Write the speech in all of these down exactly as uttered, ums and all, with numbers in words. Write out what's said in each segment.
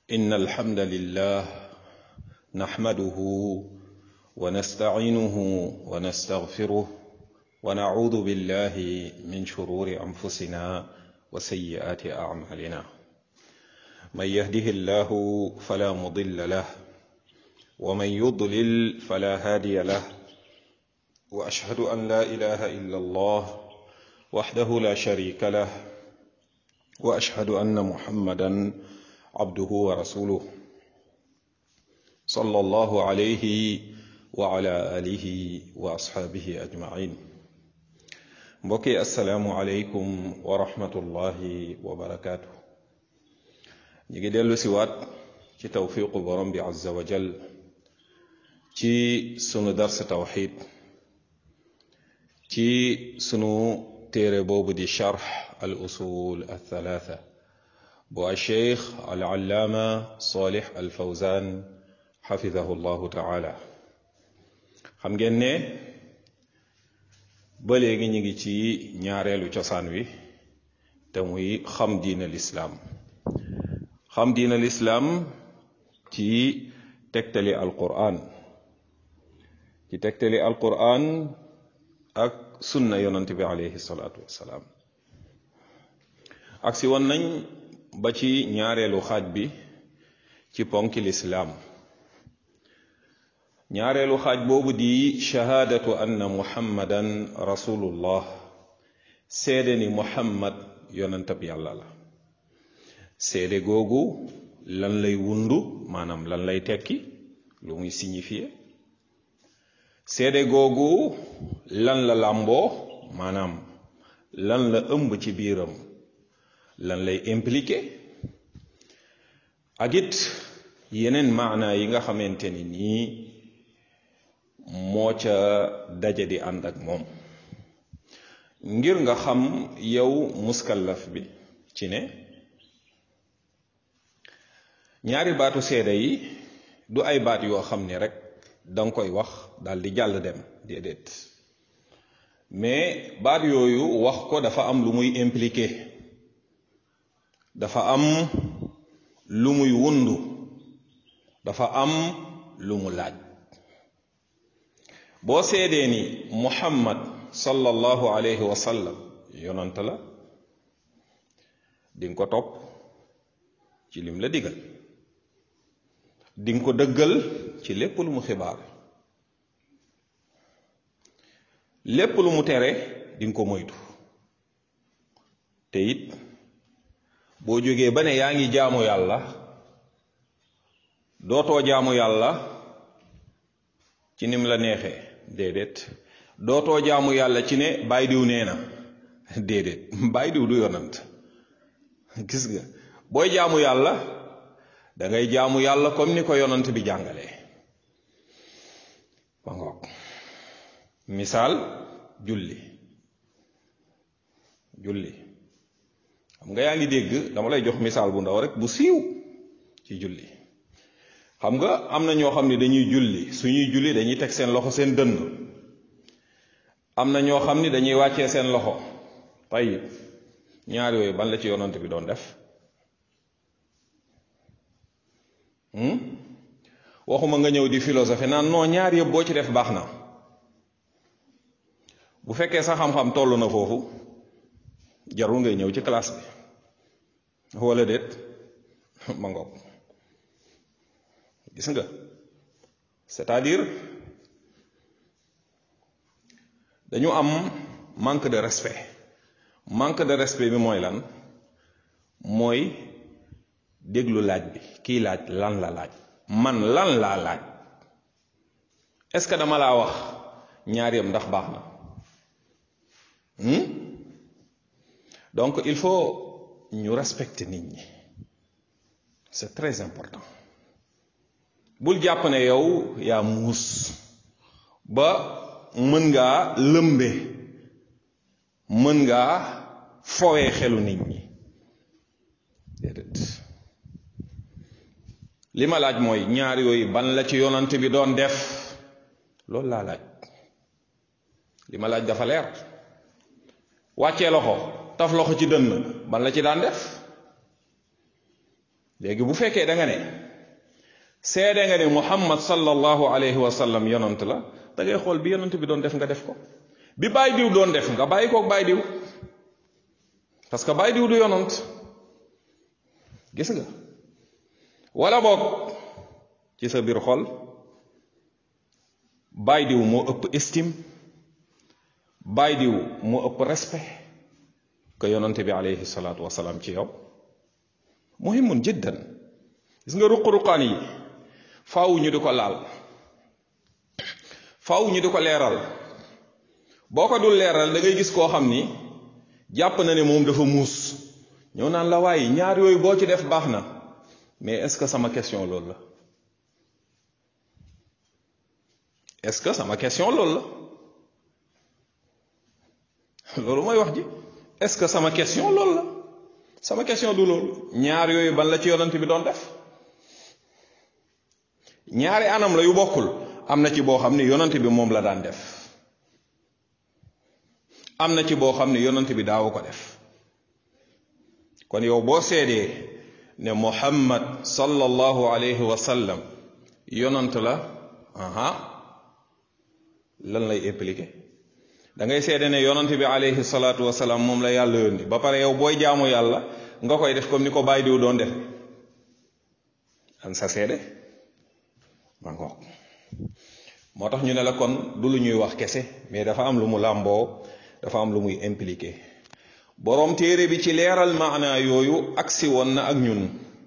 إن الحمد لله نحمده ونستعينه ونستغفره ونعوذ بالله من شرور أنفسنا وسيئات أعمالنا من يهده الله فلا مضل له ومن يضلل فلا هادي له وأشهد أن لا إله إلا الله وحده لا شريك له وأشهد أن محمدا عبده ورسوله صلى الله عليه وعلى آله وأصحابه أجمعين mbokki assalaamu aleykum wa rahmatullahi wa barakaatu. ñu ngi dellu si waat ci tawfiqu borom bi azza wa jal ci sunu dars tawxid ci sunu téere boobu di charx al usul al thalatha bu al cheikh al allaama salih al fawzan xafidahu llahu taala. xam ngeen ne ba léegi ñu ngi ci ñaareelu cosaan wi te muy xam diina lislaam xam diina lislaam ci tegtali alquran ci tegtali alquran ak sunna yonante bi alayhi salaatu wassalaam ak si woon nañ ba ci ñaareelu xaaj bi ci ponki lislaam ñaareelu xaaj boobu di shahaadatu anna muhammadan rasulullah seede ni muhammad yonantab yàlla la. seede googu lan lay wundu maanaam lan lay tekki lu muy signifier. seede googu lan la làmboo maanaam lan la ëmb ci biiram lan lay impliqué ak it yeneen maanaa yi nga xamante ni nii moo ca daje di ànd ak moom ngir nga xam yow muskallaf bi ci ne ñaari baatu seede yi du ay baat yoo xam ne rek danga koy wax daal di jàll dem déedéet mais baat yooyu wax ko dafa am lu muy impliqué dafa am lu muy wundu dafa am lu mu laaj. boo seedee ni muhammad sallallahu alayhi wa sallam yonant la di nga ko topp ci lim la digal di nga ko dëggal ci lépp lu mu xibaar lépp lu mu tere di nga ko moytu te it boo jógee ba ne yaa ngi jaamu yàlla dootoo jaamu yàlla ci nim la neexee déedéet dootoo jaamu yàlla ci ne baay diw nee na déedéet baay diw du yonant. gis nga booy jaamu yàlla da ngay jaamu yàlla comme ni ko yonant bi jàngalee. ba ngoog misaal julli julli xam nga yaa ngi dégg dama lay jox misaal bu ndaw rek bu siiw ci julli. xam nga am na ñoo xam ne dañuy julli suñuy julli dañuy teg seen loxo seen dënn am na ñoo xam ni dañuy wàccee seen loxo. tayib ñaar yooyu ban la ci yonant bi doon def. waxuma nga ñëw di philosophie naan non ñaar yëpp boo ci def baax na bu fekkee sa xam-xam toll na foofu jarul ngay ñëw ci classe bi wala déet ma ngoog. gis nga c'est-à-dire dañu am manque de respect. manque de respect bi mooy lan mooy déglu laaj bi kii laaj lan la laaj man lan laa laaj est-ce que dama laa wax ñaar yam ndax baax na. donc il faut ñu respecter nit ñi c'est très important. bul jàpp ne yow yaa muus ba mën ngaa lëmbe mën ngaa fowee xelu nit ñi déedéet. li ma laaj mooy ñaar yooyu ban la ci yonant bi doon def loolu laa laaj. li ma laaj dafa leer. wàccee loxo taf loxo ci dënn ban la ci daan def léegi bu fekkee da nga ne seede nga ne muhammad sallallahu alayhi wa sallam yonant la da ngay xool bi yonant bi doon def nga def ko bi baay diw doon def nga bàyyi koog baay diw parce que baay diw du yonant gis nga wala boog ci sa biir xol baay diw moo ëpp estime baay diw moo ëpp respect que yonante bi alayhi salaatu wasalaam ci yow muhimun jiddan gis nga ruq-ruqaan yi faaw ñu di ko laal faaw ñu di ko leeral boo ko dul leeral da ngay gis koo xam ni jàpp na ne moom dafa muus ñëw naan la waaye ñaar yooyu boo ci def baax na mais est-ce que sama question loolu la est-ce que sama question loolu la loolu mooy wax ji est-ce que sama question loolu la sama question du loolu ñaar yooyu ban la ci yonent bi doon def ñaari anam la yu bokkul am na ci boo xam ne yonent bi moom la daan def am na ci boo xam ne yonent bi daawu ko def kon yow boo seedee ne muhammad sallallahu alayhi wa sallam yonent la aha lan lay impliqué da ngay seede ne yonent bi alayhi salaatu wa salaam moom la yàlla yónni ba pare yow booy jaamu yàlla nga koy def comme ni ko bàyyi diw doon def an sa seede ma ngoog moo tax ñu ne la kon du lu ñuy wax kese mais dafa am lu mu làmboo dafa am lu muy impliqué boroom téere bi ci leeral maana yooyu agsi woon na ak ñun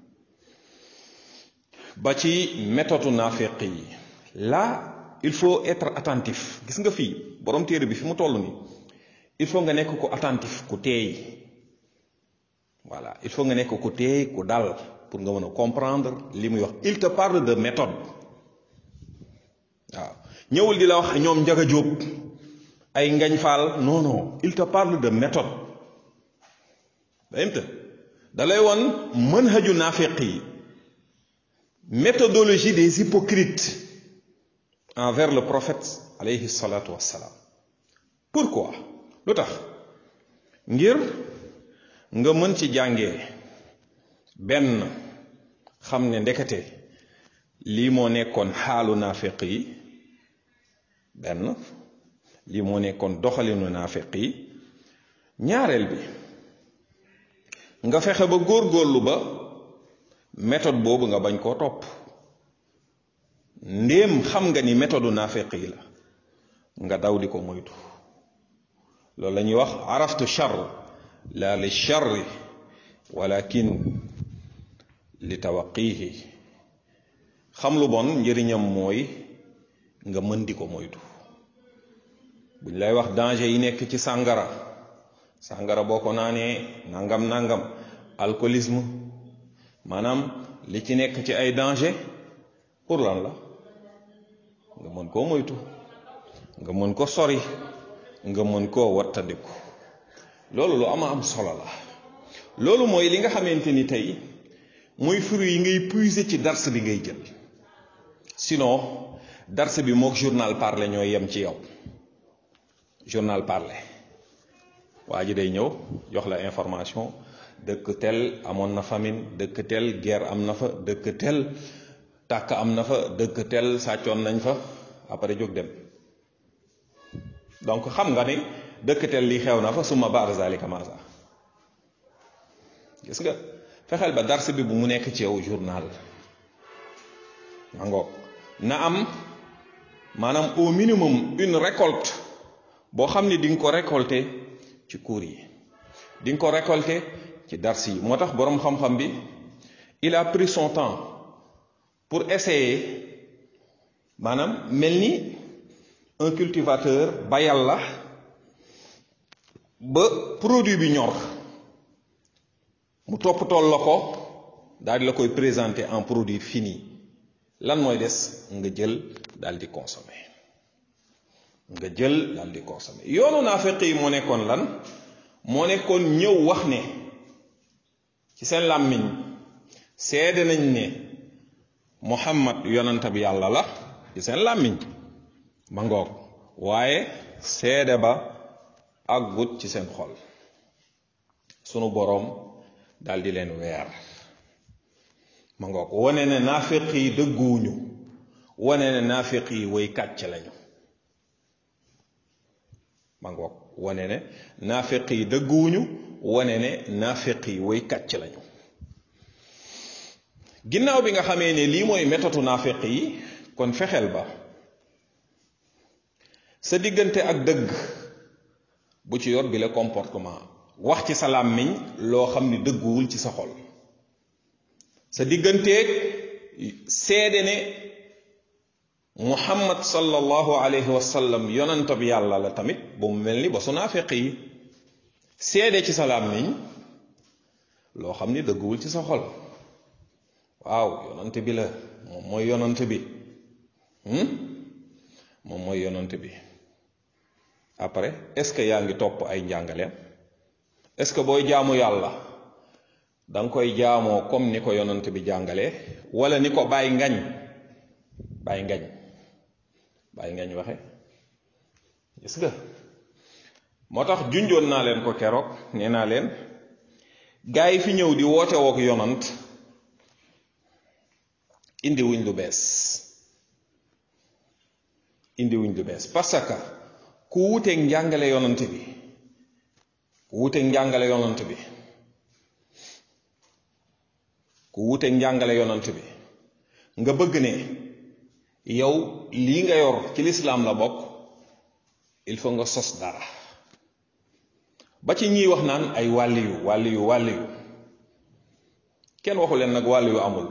ba ci méthode naafiq yi là il faut être attentif gis nga fii boroom téere bi fi mu toll nii il faut nga nekk ko attentif ku teey voilà il faut nga nekk ku teey ku dal pour nga mën a comprendre li muy wax il te parle de méthode waaw ñëwul di la wax ñoom Njaga Jóob ay Ngañ Faal non non il te parle de méthode dayimta da lay woon manhaju naafiq yi méthodologie des hypocrites envers le prophète alayhi salatu wassalam pourquoi lu tax ngir nga mën ci jàngee benn xam ne ndekete lii moo nekkoon xaalu naafiq yi benn lii moo nekkoon doxalinu naafiq yi ñaareel bi nga fexe ba góorgóorlu ba méthode boobu nga bañ koo topp ndéem xam nga ni méthode naafiq yi la nga daw di ko moytu loolu la ñuy wax araftu char la li charri walakin li tawaqihi xam lu bon njëriñam mooy nga mën di ko moytu buñ lay wax danger yi nekk ci sàngara sàngara boo ko naanee nangam nangam alcoolisme maanaam li ci nekk ci ay danger pour lan la nga mën koo moytu nga mën ko sori nga mën koo wattandiku loolu lu ama am solo la loolu mooy li nga xamante ni tey mooy fruit yi ngay puiser ci dars bi ngay jël sinon dars bi mook journal parlé ñooy yem ci yow journal parlé waa ji day ñëw jox la information dëkk tel amoon na famine dëkk tel guerre am na fa dëkk tel tàkk am na fa dëkk tel sàccoon nañ fa après jóg dem donc xam nga ni dëkk tel lii xew na fa suma baada zalika maasa gis nga fexeel ba dars bi bu mu nekk ci yow journal ma ngoog na am maanaam au minimum une récolte boo xam ni di nga ko récolter ci cours yi di nga ko récolter ci dars yi moo tax boroom xam-xam bi il a pris son temps pour essayer maanaam mel ni un cultivateur bayal la ba produit bi ñor mu toppatool la ko daal di la koy présenter en produit fini lan mooy des nga jël daal di consommer nga jël daal di consommer yoonu naafeq yi moo nekkoon lan moo nekkoon ñëw wax ne ci seen làmmiñ seede nañ ne Muhammad yonent bi yàlla la ci seen làmmiñ ma ngoog waaye seede ba àggut ci seen xol sunu boroom daal di leen weer ma ngoog wane ne naafiq yi dëgguwuñu, wane ne naafiq yi way kàcc lañu. ma ngoog wane ne naafiq yi dëgguwuñu, wane ne naafiq yi way kàcc lañu. ginnaaw bi nga xamee ne lii mooy méthode naafiq yi, kon fexeel ba sa diggante ak dëgg bu ci yor bi le comportement wax ci sa làmmiñ loo xam ni dëgguwul ci sa xol. sa digganteeg seede ne muhammad sallallahu alayhi wa sallam yonantab yàlla la tamit bu mu mel ni ba su naafiq yi. seede ci sa làmmiñ loo xam ni dëgguwul ci sa xol. waaw yonant bi la, moom mooy yonant bi moom mooy yonant bi. après est-ce que yaa ngi topp ay njàngaleem? est-ce que booy jaamu yàlla da nga koy jaamoo comme ni ko yonant bi jàngalee, wala ni ko bàyyi ngañ bàyyi ngañ bàyyi ngañ waxe? gis nga moo tax junjoon naa leen ko keroog, nee naa leen gaa yi fi ñëw di woote wook yonant indi wuñ lu bees indi wuñ lu bees parce que ku wuteeg njàngale yonant bi ku wuteeg njàngale yonant bi ku wuteeg njàngale yonant bi nga bëgg ne yow lii nga yor ci lislaam la bokk, il faut nga sos dara. ba ci ñiy wax naan ay wàlliyu wàlliyu wàlliyu kenn waxu leen nag wàlliyu amul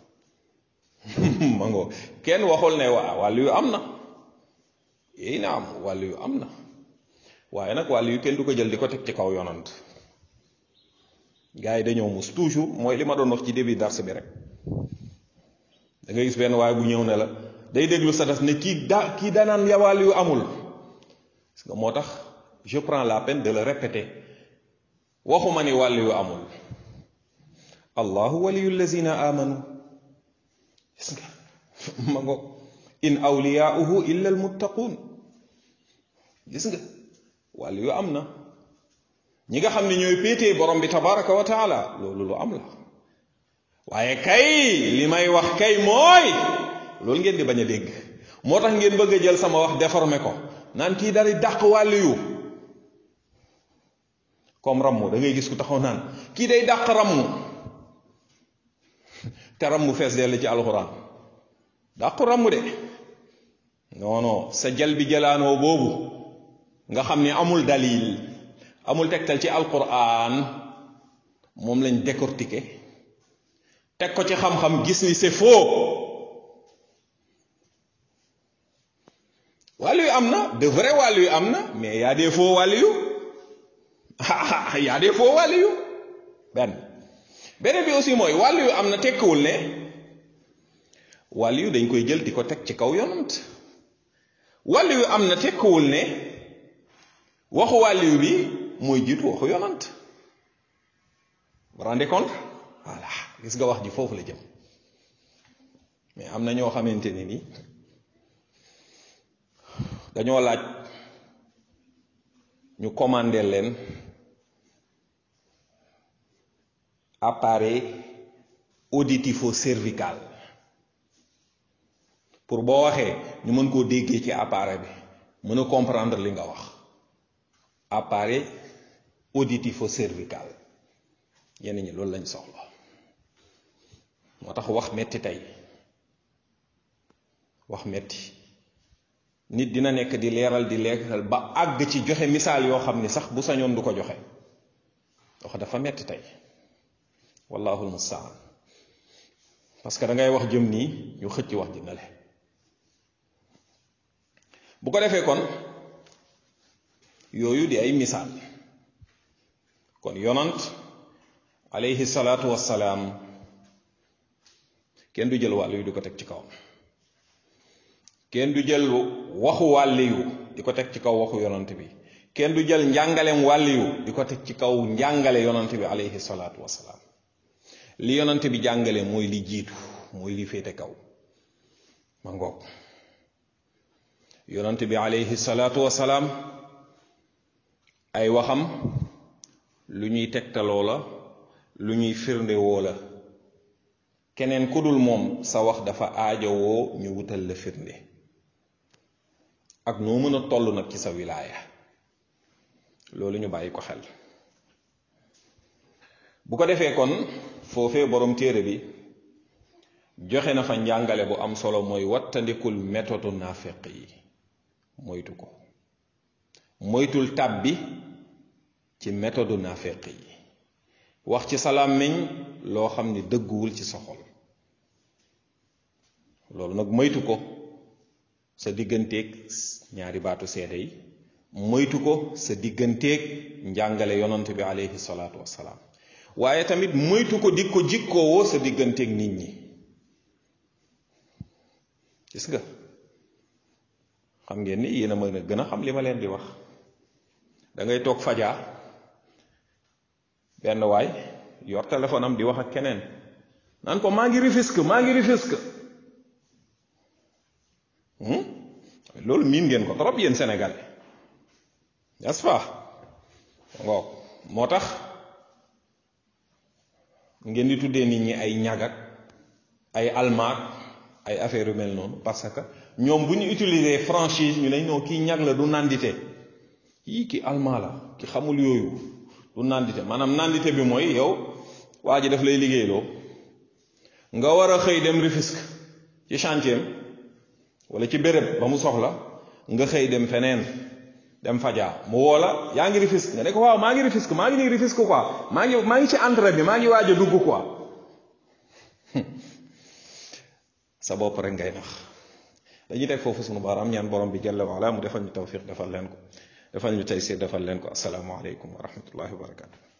ma ngoo kenn waxul ne waa wàlliyu am na, yéy na am wàlliyu am na, waaye nag wàlliyu kenn du ko jël di ko teg ci kaw yonant. gars yi dañoo mus toujours mooy li ma doon wax ci début dars bi rek. da ngay gis benn waaye bu ñëw ne la day déglu sa das ne kii da kii danaan ya wàlliyu amul. parce que moo tax je prends la peine de le répéter, waxuma ni wàlliyu amul. allahu waliyu allazina amanu. gis nga ma ngo in awliyaauhu illa almuttaquun. gis nga wàllu yu am na, ñi nga xam ne ñooy péetee borom bi tabaraka wa taala, loolu lu am la. waaye kay li may wax kay mooy loolu ngeen di bañ a dégg. moo tax ngeen bëgg a jël sama wax déformé ko naan kii dari dàq wàllu yu comme rammu. da ngay gis ku taxaw naan kii day dàq rammu, te rammu fees dell ci alxuraan. dàqu rammu de non non sa jal bi jalaanoo boobu nga xam ni amul dalil, amul tegtal ci alquran, moom lañ décortiquer teg ko ci xam-xam gis ni c'est faux. wàllu yu am na, de vrai wàllu yu am na, mais y a des faux wàllu yu y a des faux wàllu yu benn. beneen bi aussi mooy wàllu yu am na tekkiwul ne wàllu yu dañ koy jël di ko teg ci kaw yonant. wàllu yu am na tekkiwul ne waxu wàllu yu bi mooy jiitu waxu yonant. vous rendez compte? voilà gis nga wax ji foofu la jëm. mais am na ñoo xamante ne ni dañoo laaj ñu commandé leen appareil auditifo-cervical pour boo waxee ñu mën koo déggee ci appareil bi, mën a comprendre li nga wax. appareil auditifo-cervical ñenn ñi loolu lañ soxla. moo tax wax metti tey, wax metti. nit dina nekk di leeral di leeral ba àgg ci joxe misaal yoo xam ni sax bu sañoon du ko joxe. wax dafa metti tey, wallahu almustaan. parce que da ngay wax jëm nii ñu xëcc wax ji nale. bu ko defee kon yooyu di ay misaal. kon yonant alayhi salaatu wassalaam kenn du jël wàll yu di ko teg ci kawam. kenn du jël waxu wàlliyu di ko teg ci kaw waxu yonant bi. kenn du jël njàngaleem wàlliyu di ko teg ci kaw njàngale yonant bi alayhi salaatu wassalaam. li yonant bi jàngale mooy li jiitu, mooy li féete kaw. ma ngoog yonant bi alayhi salaatu wassalaam ay waxam lu ñuy tegtaloo la, lu ñuy firndewoo la. keneen ku dul moom sa wax dafa aajowoo ñu wutal la firnde ak noo mën a toll nag ci sa wilaaya loolu ñu bàyyi ko xel. bu ko defee kon foofee borom téere bi joxe na fa njàngale bu am solo mooy wattandikul méthode naafeq yi moytu ko moytul tàbbi ci méthode naafeq yi wax ci sa làmmiñ loo xam ni dëgguwul ci sa xol loolu nag moytu ko sa digganteeg ñaari baatu seede yi moytu ko sa digganteeg njàngale yonant bi aleyhi salaatu wassalaam waaye tamit moytu ko di ko jikkoowoo sa digganteeg nit ñi. gis nga xam ngeen ni yéen a mën a gën a xam li ma leen di wax da ngay toog fajaa benn waay yor téléphone am di wax ak keneen naan ko maa ngi Rufisque maa ngi Rufisque loolu miin ngeen ko trop yéen Sénégal n'est-ce pas waaw moo tax ngeen di tuddee nit ñi ay ñagak ay almaak ay affaire yu mel noonu parce que ñoom bu ñu utiliser franchise ñu ne non kii ñag la du nandite yii ki almaa la ki xamul yooyu du nandite maanaam nandite bi mooy yow waa ji daf lay liggéeyloo nga war a xëy dem Rufisque ci chantier wala ci béréb ba mu soxla nga xëy dem feneen dem fajaa mu woo la yaa ngi Rufisque nga ne ko waaw maa ngi Rufisque maa ngi nii Rufisque quoi maa ngi maa ngi ci entrée bi maa ngi waaj a dugg quoi sa bopp rek ngay nax. dañuy teg foofu sunu baaraam ñaan borom bi jalla wa ala mu defal ñu tawfiq defal leen ko defal ñu taysir defal leen ko assalaamu aleykum wa rahmatullahi wa barakatu